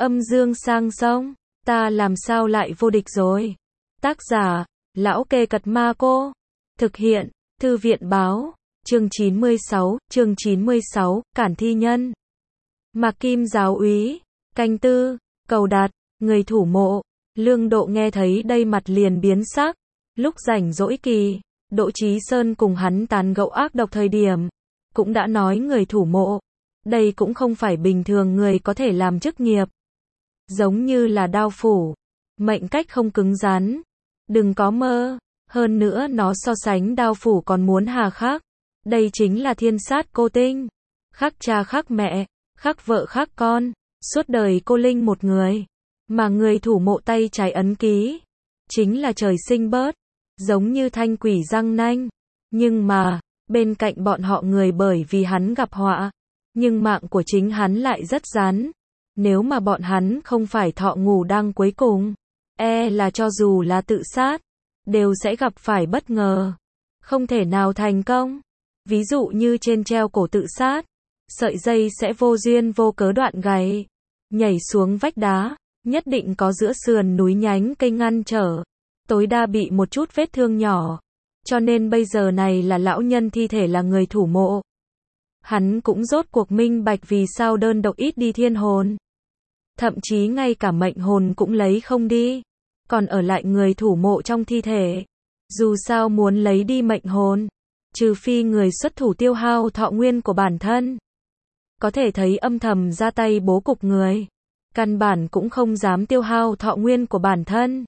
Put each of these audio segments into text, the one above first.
Âm dương sang sông, ta làm sao lại vô địch rồi. Tác giả, Lão Kê Cật Ma Cô. Thực hiện, Thư viện Báo. Chương 96, Cản Thi Nhân. Mạc Kim giáo úy, canh tư, cầu đạt, người thủ mộ. Lương Độ nghe thấy đây mặt liền biến sắc. Lúc rảnh rỗi kỳ, Đỗ Chí Sơn cùng hắn tán gẫu ác độc thời điểm, cũng đã nói người thủ mộ. Đây cũng không phải bình thường người có thể làm chức nghiệp. Giống như là đao phủ, mệnh cách không cứng rắn. Đừng có mơ, hơn nữa nó so sánh đao phủ còn muốn hà khắc. Đây chính là thiên sát cô tinh. Khắc cha khắc mẹ, khắc vợ khắc con, suốt đời cô linh một người. Mà người thủ mộ tay trái ấn ký, chính là trời sinh bớt, giống như thanh quỷ răng nanh. Nhưng mà, bên cạnh bọn họ người bởi vì hắn gặp họa, nhưng mạng của chính hắn lại rất rắn. Nếu mà bọn hắn không phải thọ ngủ đang cuối cùng, là cho dù là tự sát, đều sẽ gặp phải bất ngờ, không thể nào thành công. Ví dụ như trên treo cổ tự sát, sợi dây sẽ vô duyên vô cớ đoạn gãy, nhảy xuống vách đá, nhất định có giữa sườn núi nhánh cây ngăn trở, tối đa bị một chút vết thương nhỏ. Cho nên bây giờ này là lão nhân thi thể là người thủ mộ. Hắn cũng rốt cuộc minh bạch vì sao đơn độc ít đi thiên hồn. Thậm chí ngay cả mệnh hồn cũng lấy không đi, còn ở lại người thủ mộ trong thi thể. Dù sao muốn lấy đi mệnh hồn, trừ phi người xuất thủ tiêu hao thọ nguyên của bản thân. Có thể thấy âm thầm ra tay bố cục người, căn bản cũng không dám tiêu hao thọ nguyên của bản thân.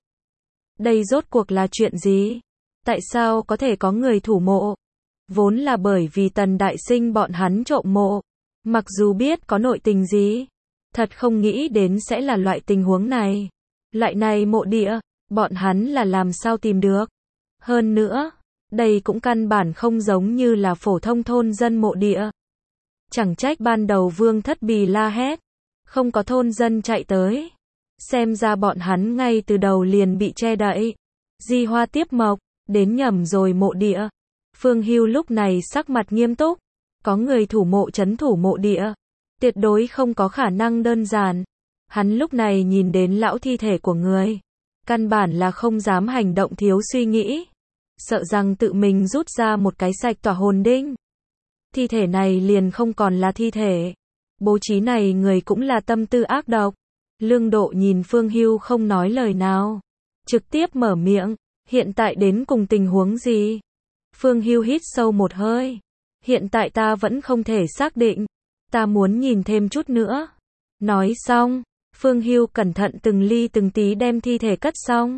Đây rốt cuộc là chuyện gì? Tại sao có thể có người thủ mộ? Vốn là bởi vì Tần Đại Sinh bọn hắn trộm mộ. Mặc dù biết có nội tình gì, thật không nghĩ đến sẽ là loại tình huống này. Loại này mộ địa, bọn hắn là làm sao tìm được? Hơn nữa, đây cũng căn bản không giống như là phổ thông thôn dân mộ địa. Chẳng trách ban đầu Vương Thất Bì la hét, không có thôn dân chạy tới. Xem ra bọn hắn ngay từ đầu liền bị che đậy. Di hoa tiếp mộc, đến nhầm rồi mộ địa. Phương Hưu lúc này sắc mặt nghiêm túc. Có người thủ mộ trấn thủ mộ địa, tuyệt đối không có khả năng đơn giản. Hắn lúc này nhìn đến lão thi thể của người, căn bản là không dám hành động thiếu suy nghĩ, sợ rằng tự mình rút ra một cái sạch tỏa hồn đinh. Thi thể này liền không còn là thi thể. Bố trí này người cũng là tâm tư ác độc. Lương Độ nhìn Phương Hưu không nói lời nào, trực tiếp mở miệng, hiện tại đến cùng tình huống gì? Phương Hưu hít sâu một hơi. Hiện tại ta vẫn không thể xác định, ta muốn nhìn thêm chút nữa. Nói xong, Phương Hưu cẩn thận từng ly từng tí đem thi thể cất xong.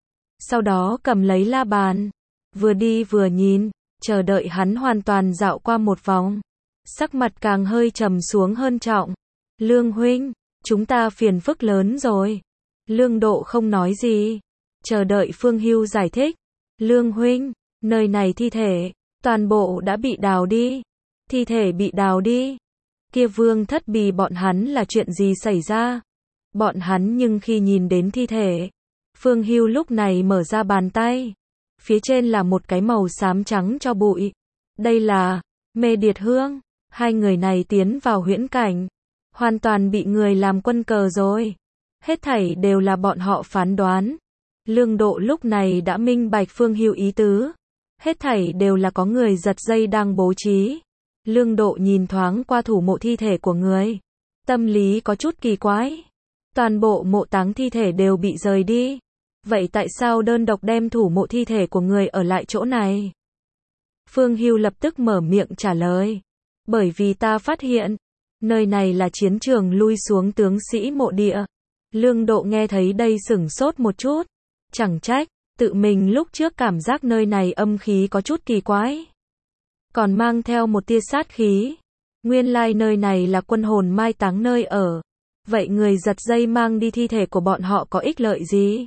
Sau đó cầm lấy la bàn, vừa đi vừa nhìn, chờ đợi hắn hoàn toàn dạo qua một vòng. Sắc mặt càng hơi trầm xuống hơn trọng. Lương huynh, chúng ta phiền phức lớn rồi. Lương Độ không nói gì, chờ đợi Phương Hưu giải thích. Lương huynh, nơi này thi thể, toàn bộ đã bị đào đi. Thi thể bị đào đi. Kia Vương Thất Bì bọn hắn là chuyện gì xảy ra? Bọn hắn nhưng khi nhìn đến thi thể, Phương Hưu lúc này mở ra bàn tay. Phía trên là một cái màu xám trắng cho bụi. Đây là Mê Điệt Hương. Hai người này tiến vào huyễn cảnh, hoàn toàn bị người làm quân cờ rồi. Hết thảy đều là bọn họ phán đoán. Lương Độ lúc này đã minh bạch Phương Hưu ý tứ. Hết thảy đều là có người giật dây đang bố trí. Lương Độ nhìn thoáng qua thủ mộ thi thể của người, tâm lý có chút kỳ quái. Toàn bộ mộ táng thi thể đều bị rời đi. Vậy tại sao đơn độc đem thủ mộ thi thể của người ở lại chỗ này? Phương Hưu lập tức mở miệng trả lời. Bởi vì ta phát hiện, nơi này là chiến trường lui xuống tướng sĩ mộ địa. Lương Độ nghe thấy đây sửng sốt một chút. Chẳng trách, tự mình lúc trước cảm giác nơi này âm khí có chút kỳ quái, còn mang theo một tia sát khí. Nguyên lai nơi này là quân hồn mai táng nơi ở. Vậy người giật dây mang đi thi thể của bọn họ có ích lợi gì?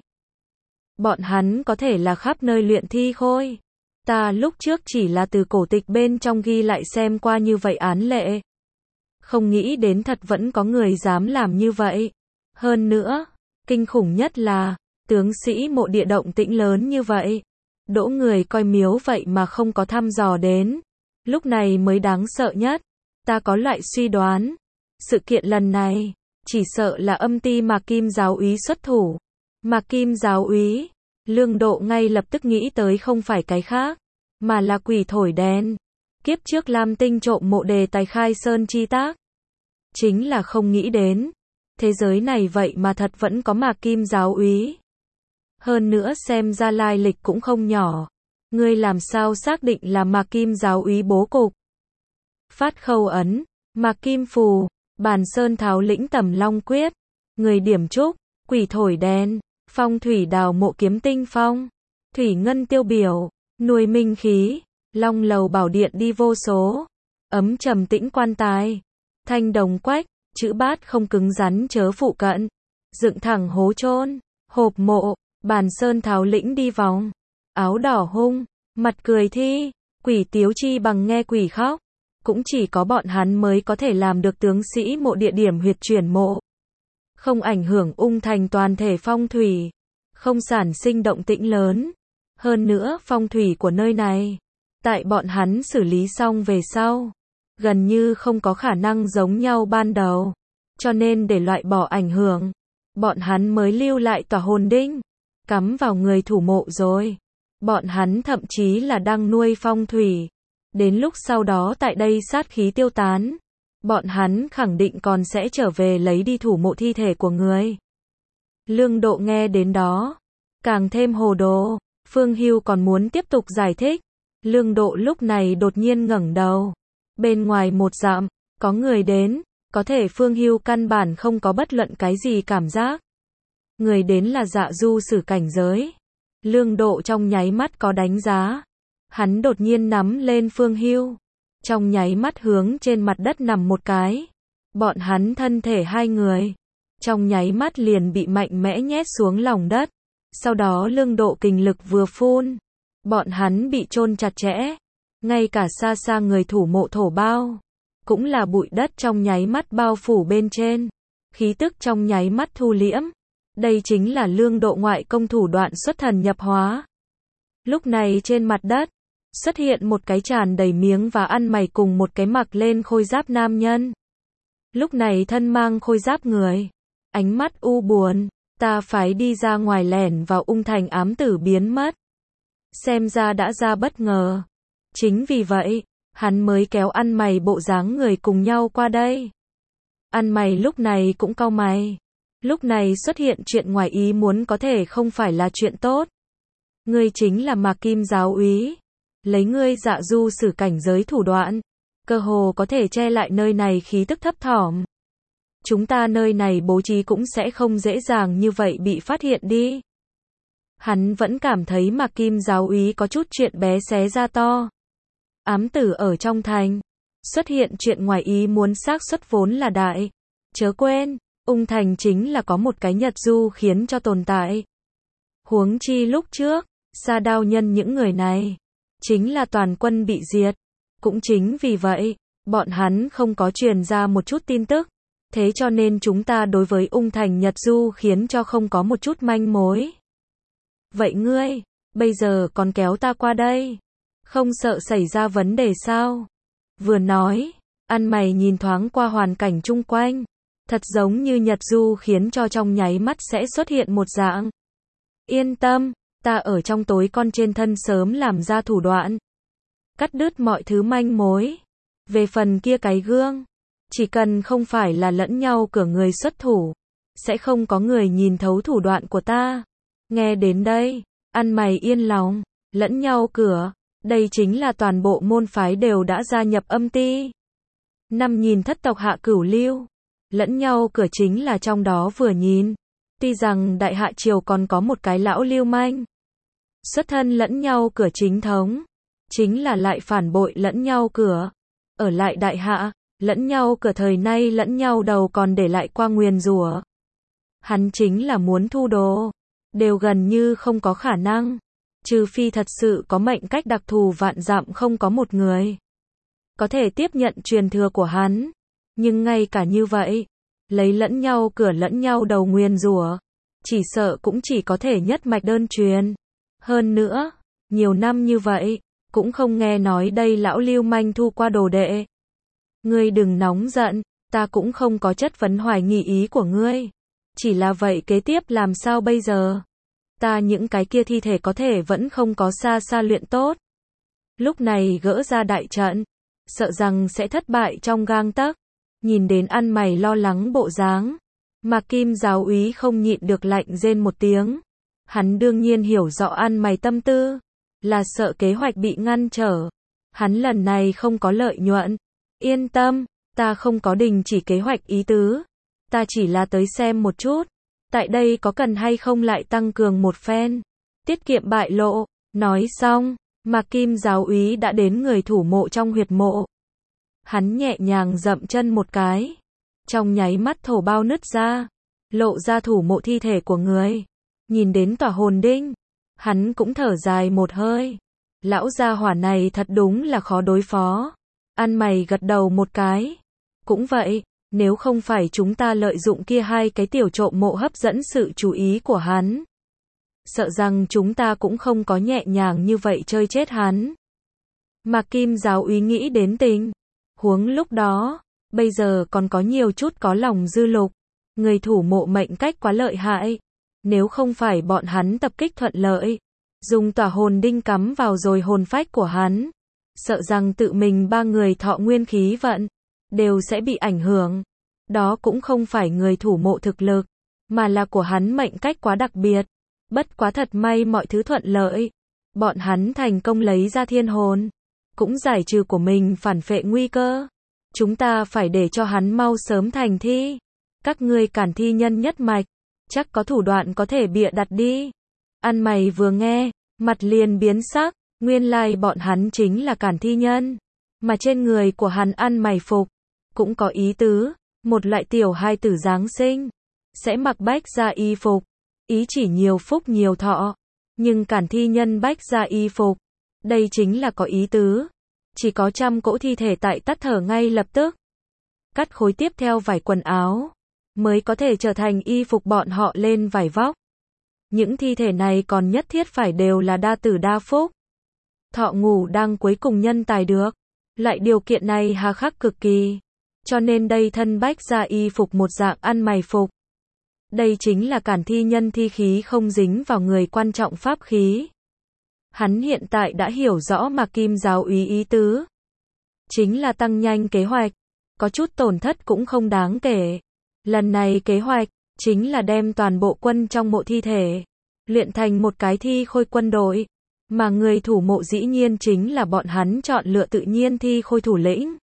Bọn hắn có thể là khắp nơi luyện thi khôi. Ta lúc trước chỉ là từ cổ tịch bên trong ghi lại xem qua như vậy án lệ. Không nghĩ đến thật vẫn có người dám làm như vậy. Hơn nữa, kinh khủng nhất là, tướng sĩ mộ địa động tĩnh lớn như vậy. Đỗ người coi miếu vậy mà không có thăm dò đến. Lúc này mới đáng sợ nhất. Ta có loại suy đoán. Sự kiện lần này, chỉ sợ là âm ti Mạc Kim giáo úy xuất thủ. Mạc Kim giáo úy, Lương Độ ngay lập tức nghĩ tới không phải cái khác, mà là quỷ thổi đèn. Kiếp trước Lam Tinh trộm mộ đề tài khai sơn chi tác. Chính là không nghĩ đến, thế giới này vậy mà thật vẫn có Mạc Kim giáo úy. Hơn nữa xem ra lai lịch cũng không nhỏ. Ngươi làm sao xác định là Mạc Kim giáo úy bố cục? Phát khâu ấn, Mạc Kim phù, Bàn Sơn Tháo Lĩnh Tầm Long quyết, người điểm trúc, quỷ thổi đèn, phong thủy đào mộ kiếm tinh phong, thủy ngân tiêu biểu, nuôi minh khí, long lầu bảo điện đi vô số, ấm trầm tĩnh quan tài, thanh đồng quách, chữ bát không cứng rắn chớ phụ cận, dựng thẳng hố chôn, hộp mộ, Bàn Sơn Tháo Lĩnh đi vòng, áo đỏ hung, mặt cười thi, quỷ tiếu chi bằng nghe quỷ khóc. Cũng chỉ có bọn hắn mới có thể làm được tướng sĩ mộ địa điểm huyệt chuyển mộ. Không ảnh hưởng ung thành toàn thể phong thủy, không sản sinh động tĩnh lớn. Hơn nữa phong thủy của nơi này, tại bọn hắn xử lý xong về sau, gần như không có khả năng giống nhau ban đầu. Cho nên để loại bỏ ảnh hưởng, bọn hắn mới lưu lại tòa hồn đinh, cắm vào người thủ mộ rồi. Bọn hắn thậm chí là đang nuôi phong thủy. Đến lúc sau đó tại đây sát khí tiêu tán, bọn hắn khẳng định còn sẽ trở về lấy đi thủ mộ thi thể của người. Lương Độ nghe đến đó, càng thêm hồ đồ. Phương Hưu còn muốn tiếp tục giải thích. Lương Độ lúc này đột nhiên ngẩng đầu. Bên ngoài 1 dặm, có người đến, có thể Phương Hưu căn bản không có bất luận cái gì cảm giác. Người đến là Dạ Du Sử cảnh giới. Lương Độ trong nháy mắt có đánh giá. Hắn đột nhiên nắm lên Phương Hưu, trong nháy mắt hướng trên mặt đất nằm một cái. Bọn hắn thân thể hai người, trong nháy mắt liền bị mạnh mẽ nhét xuống lòng đất. Sau đó Lương Độ kình lực vừa phun, bọn hắn bị chôn chặt chẽ. Ngay cả xa xa người thủ mộ thổ bao, cũng là bụi đất trong nháy mắt bao phủ bên trên. Khí tức trong nháy mắt thu liễm. Đây chính là Lương Độ ngoại công thủ đoạn xuất thần nhập hóa. Lúc này trên mặt đất, xuất hiện một cái tràn đầy miếng và ăn mày cùng một cái mặc lên khôi giáp nam nhân. Lúc này thân mang khôi giáp người, ánh mắt u buồn, ta phải đi ra ngoài lẻn vào ung thành ám tử biến mất. Xem ra đã ra bất ngờ. Chính vì vậy, hắn mới kéo ăn mày bộ dáng người cùng nhau qua đây. Ăn mày lúc này cũng cau mày. Lúc này xuất hiện chuyện ngoài ý muốn có thể không phải là chuyện tốt. Ngươi chính là Mạc Kim giáo úy. Lấy ngươi Dạ Du Sử cảnh giới thủ đoạn, cơ hồ có thể che lại nơi này khí tức thấp thỏm. Chúng ta nơi này bố trí cũng sẽ không dễ dàng như vậy bị phát hiện đi. Hắn vẫn cảm thấy Mạc Kim giáo úy có chút chuyện bé xé ra to. Ám tử ở trong thành, xuất hiện chuyện ngoài ý muốn xác suất vốn là đại. Chớ quên, ung thành chính là có một cái Nhật Du khiến cho tồn tại. Huống chi lúc trước, Sa Đao Nhân những người này chính là toàn quân bị diệt. Cũng chính vì vậy, bọn hắn không có truyền ra một chút tin tức. Thế cho nên chúng ta đối với ung thành Nhật Du khiến cho không có một chút manh mối. Vậy ngươi, bây giờ còn kéo ta qua đây, không sợ xảy ra vấn đề sao? Vừa nói, ăn mày nhìn thoáng qua hoàn cảnh chung quanh. Thật giống như Nhật Du khiến cho trong nháy mắt sẽ xuất hiện một dạng. Yên tâm, ta ở trong tối con trên thân sớm làm ra thủ đoạn. Cắt đứt mọi thứ manh mối. Về phần kia cái gương, chỉ cần không phải là lẫn nhau cửa người xuất thủ, sẽ không có người nhìn thấu thủ đoạn của ta. Nghe đến đây, ăn mày yên lòng, lẫn nhau cửa, đây chính là toàn bộ môn phái đều đã gia nhập âm ti. 5.000 thất tộc hạ cửu lưu, lẫn nhau cửa chính là trong đó vừa nhìn. Tuy rằng đại hạ triều còn có một cái lão lưu manh, xuất thân lẫn nhau cửa chính thống, chính là lại phản bội lẫn nhau cửa. Ở lại đại hạ, lẫn nhau cửa thời nay lẫn nhau đầu còn để lại qua nguyền rủa. Hắn chính là muốn thu đồ, đều gần như không có khả năng. Trừ phi thật sự có mệnh cách đặc thù vạn dặm không có một người có thể tiếp nhận truyền thừa của hắn. Nhưng ngay cả như vậy, lấy lẫn nhau cửa lẫn nhau đầu nguyền rủa, chỉ sợ cũng chỉ có thể nhất mạch đơn truyền. Hơn nữa, nhiều năm như vậy, cũng không nghe nói đây lão lưu manh thu qua đồ đệ. Ngươi đừng nóng giận, Ta cũng không có chất vấn hoài nghi ý của ngươi. Chỉ là vậy kế tiếp làm sao bây giờ? Ta những cái kia thi thể có thể vẫn không có xa xa luyện tốt. Lúc này gỡ ra đại trận, sợ rằng sẽ thất bại trong gang tấc. Nhìn đến ăn mày lo lắng bộ dáng, Mạc Kim giáo úy không nhịn được lạnh rên một tiếng. Hắn đương nhiên hiểu rõ ăn mày tâm tư, là sợ kế hoạch bị ngăn trở. Hắn lần này không có lợi nhuận. Yên tâm, ta không có đình chỉ kế hoạch ý tứ. Ta chỉ là tới xem một chút. Tại đây có cần hay không lại tăng cường một phen. Tiết kiệm bại lộ. Nói xong, Mạc Kim giáo úy đã đến người thủ mộ trong huyệt mộ. Hắn nhẹ nhàng dậm chân một cái. Trong nháy mắt thổ bao nứt ra. Lộ ra thủ mộ thi thể của người. Nhìn đến tỏa hồn đinh. Hắn cũng thở dài một hơi. Lão gia hỏa này thật đúng là khó đối phó. Ăn mày gật đầu một cái. Cũng vậy, nếu không phải chúng ta lợi dụng kia hai cái tiểu trộm mộ hấp dẫn sự chú ý của hắn. Sợ rằng chúng ta cũng không có nhẹ nhàng như vậy chơi chết hắn. Mạc Kim giáo úy nghĩ đến tình huống lúc đó, bây giờ còn có nhiều chút có lòng dư lục. Người thủ mộ mệnh cách quá lợi hại. Nếu không phải bọn hắn tập kích thuận lợi, dùng tỏa hồn đinh cắm vào rồi hồn phách của hắn, sợ rằng tự mình ba người thọ nguyên khí vận đều sẽ bị ảnh hưởng. Đó cũng không phải người thủ mộ thực lực, mà là của hắn mệnh cách quá đặc biệt. Bất quá thật may mọi thứ thuận lợi. Bọn hắn thành công lấy ra thiên hồn, cũng giải trừ của mình phản phệ nguy cơ. Chúng ta phải để cho hắn mau sớm thành thi. Các ngươi cản thi nhân nhất mạch, chắc có thủ đoạn có thể bịa đặt đi. Ăn mày vừa nghe, mặt liền biến sắc. Nguyên lai bọn hắn chính là cản thi nhân. Mà trên người của hắn ăn mày phục cũng có ý tứ. Một loại tiểu hai tử Giáng sinh sẽ mặc bách gia y phục, ý chỉ nhiều phúc nhiều thọ. Nhưng cản thi nhân bách gia y phục, đây chính là có ý tứ. Chỉ có 100 cỗ thi thể tại tắt thở ngay lập tức. Cắt khối tiếp theo vải quần áo, mới có thể trở thành y phục bọn họ lên vải vóc. Những thi thể này còn nhất thiết phải đều là đa tử đa phúc. Thọ ngủ đang cuối cùng nhân tài được. Lại điều kiện này hà khắc cực kỳ. Cho nên đây thân bách gia y phục một dạng ăn mày phục. Đây chính là cản thi nhân thi khí không dính vào người quan trọng pháp khí. Hắn hiện tại đã hiểu rõ Mạc Kim giáo úy ý tứ. Chính là tăng nhanh kế hoạch. Có chút tổn thất cũng không đáng kể. Lần này kế hoạch, chính là đem toàn bộ quân trong mộ thi thể, luyện thành một cái thi khôi quân đội. Mà người thủ mộ dĩ nhiên chính là bọn hắn chọn lựa tự nhiên thi khôi thủ lĩnh.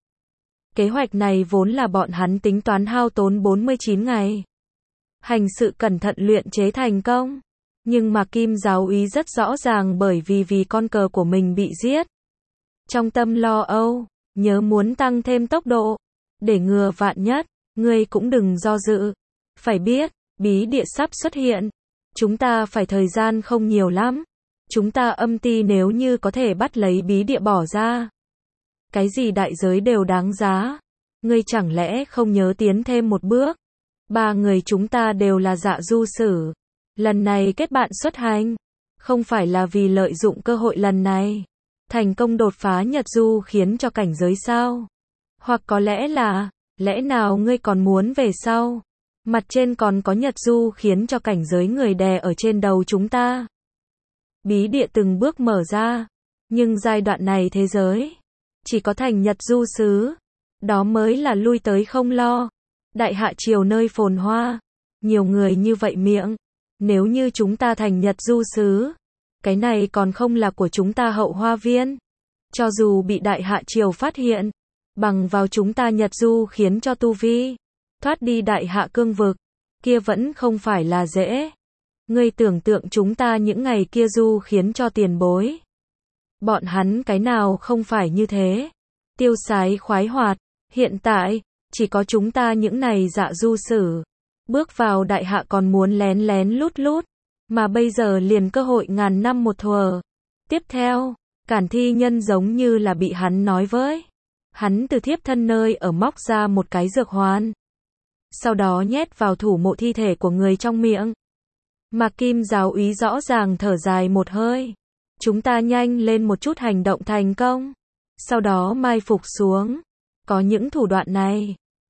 Kế hoạch này vốn là bọn hắn tính toán hao tốn 49 ngày. Hành sự cẩn thận luyện chế thành công. Nhưng mà Kim giáo úy rất rõ ràng bởi vì con cờ của mình bị giết. Trong tâm lo âu, nhớ muốn tăng thêm tốc độ. Để ngừa vạn nhất, ngươi cũng đừng do dự. Phải biết, bí địa sắp xuất hiện. Chúng ta phải thời gian không nhiều lắm. Chúng ta âm ty nếu như có thể bắt lấy bí địa bỏ ra. Cái gì đại giới đều đáng giá. Ngươi chẳng lẽ không nhớ tiến thêm một bước. 3 người chúng ta đều là dạ du sử. Lần này kết bạn xuất hành. Không phải là vì lợi dụng cơ hội lần này. Thành công đột phá Nhật du khiến cho cảnh giới sao. Hoặc có lẽ là, lẽ nào ngươi còn muốn về sau. Mặt trên còn có Nhật du khiến cho cảnh giới người đè ở trên đầu chúng ta. Bí địa từng bước mở ra. Nhưng giai đoạn này thế giới chỉ có thành Nhật du xứ. Đó mới là lui tới không lo. Đại hạ triều nơi phồn hoa. Nhiều người như vậy miệng. Nếu như chúng ta thành Nhật du xứ, cái này còn không là của chúng ta hậu hoa viên. Cho dù bị đại hạ triều phát hiện, bằng vào chúng ta Nhật du khiến cho tu vi thoát đi đại hạ cương vực, kia vẫn không phải là dễ. Ngươi tưởng tượng chúng ta những ngày kia du khiến cho tiền bối. Bọn hắn cái nào không phải như thế. Tiêu sái khoái hoạt. Hiện tại, chỉ có chúng ta những này dạ du sử. Bước vào đại hạ còn muốn lén lén lút lút. Mà bây giờ liền cơ hội ngàn năm một thuở. Tiếp theo, cản thi nhân giống như là bị hắn nói với. Hắn từ thiếp thân nơi ở móc ra một cái dược hoàn. Sau đó nhét vào thủ mộ thi thể của người trong miệng. Mạc Kim giáo úy rõ ràng thở dài một hơi. Chúng ta nhanh lên một chút hành động thành công. Sau đó mai phục xuống. Có những thủ đoạn này,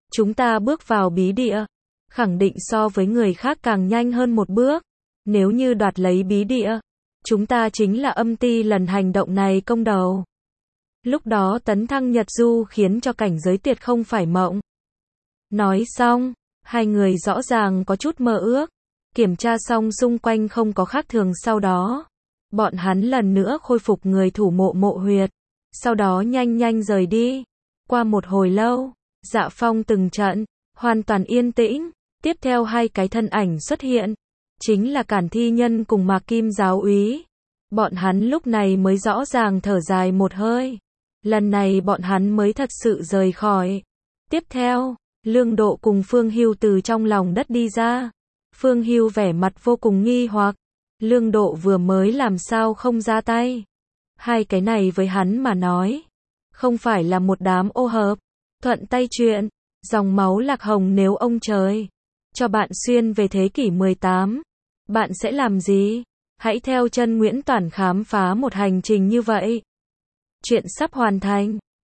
Chúng ta bước vào bí địa, khẳng định so với người khác càng nhanh hơn một bước. Nếu như đoạt lấy bí địa, chúng ta chính là âm ti lần hành động này công đầu. Lúc đó tấn thăng Nhật Du khiến cho cảnh giới tuyệt không phải mộng. Nói xong, hai người rõ ràng có chút mơ ước. Kiểm tra xong xung quanh không có khác thường sau đó. Bọn hắn lần nữa khôi phục người thủ mộ mộ huyệt. Sau đó nhanh nhanh rời đi. Qua một hồi lâu, Dạ Phong từng trận, hoàn toàn yên tĩnh. Tiếp theo hai cái thân ảnh xuất hiện. Chính là Cản Thi Nhân cùng Mạc Kim giáo úy. Bọn hắn lúc này mới rõ ràng thở dài một hơi. Lần này bọn hắn mới thật sự rời khỏi. Tiếp theo, Lương Độ cùng Phương Hưu từ trong lòng đất đi ra. Phương Hưu vẻ mặt vô cùng nghi hoặc. Lương Độ vừa mới làm sao không ra tay. Hai cái này với hắn mà nói, không phải là một đám ô hợp. Thuận tay chuyện, dòng máu Lạc Hồng nếu ông trời cho bạn xuyên về thế kỷ 18, bạn sẽ làm gì? Hãy theo chân Nguyễn Toản khám phá một hành trình như vậy. Chuyện sắp hoàn thành.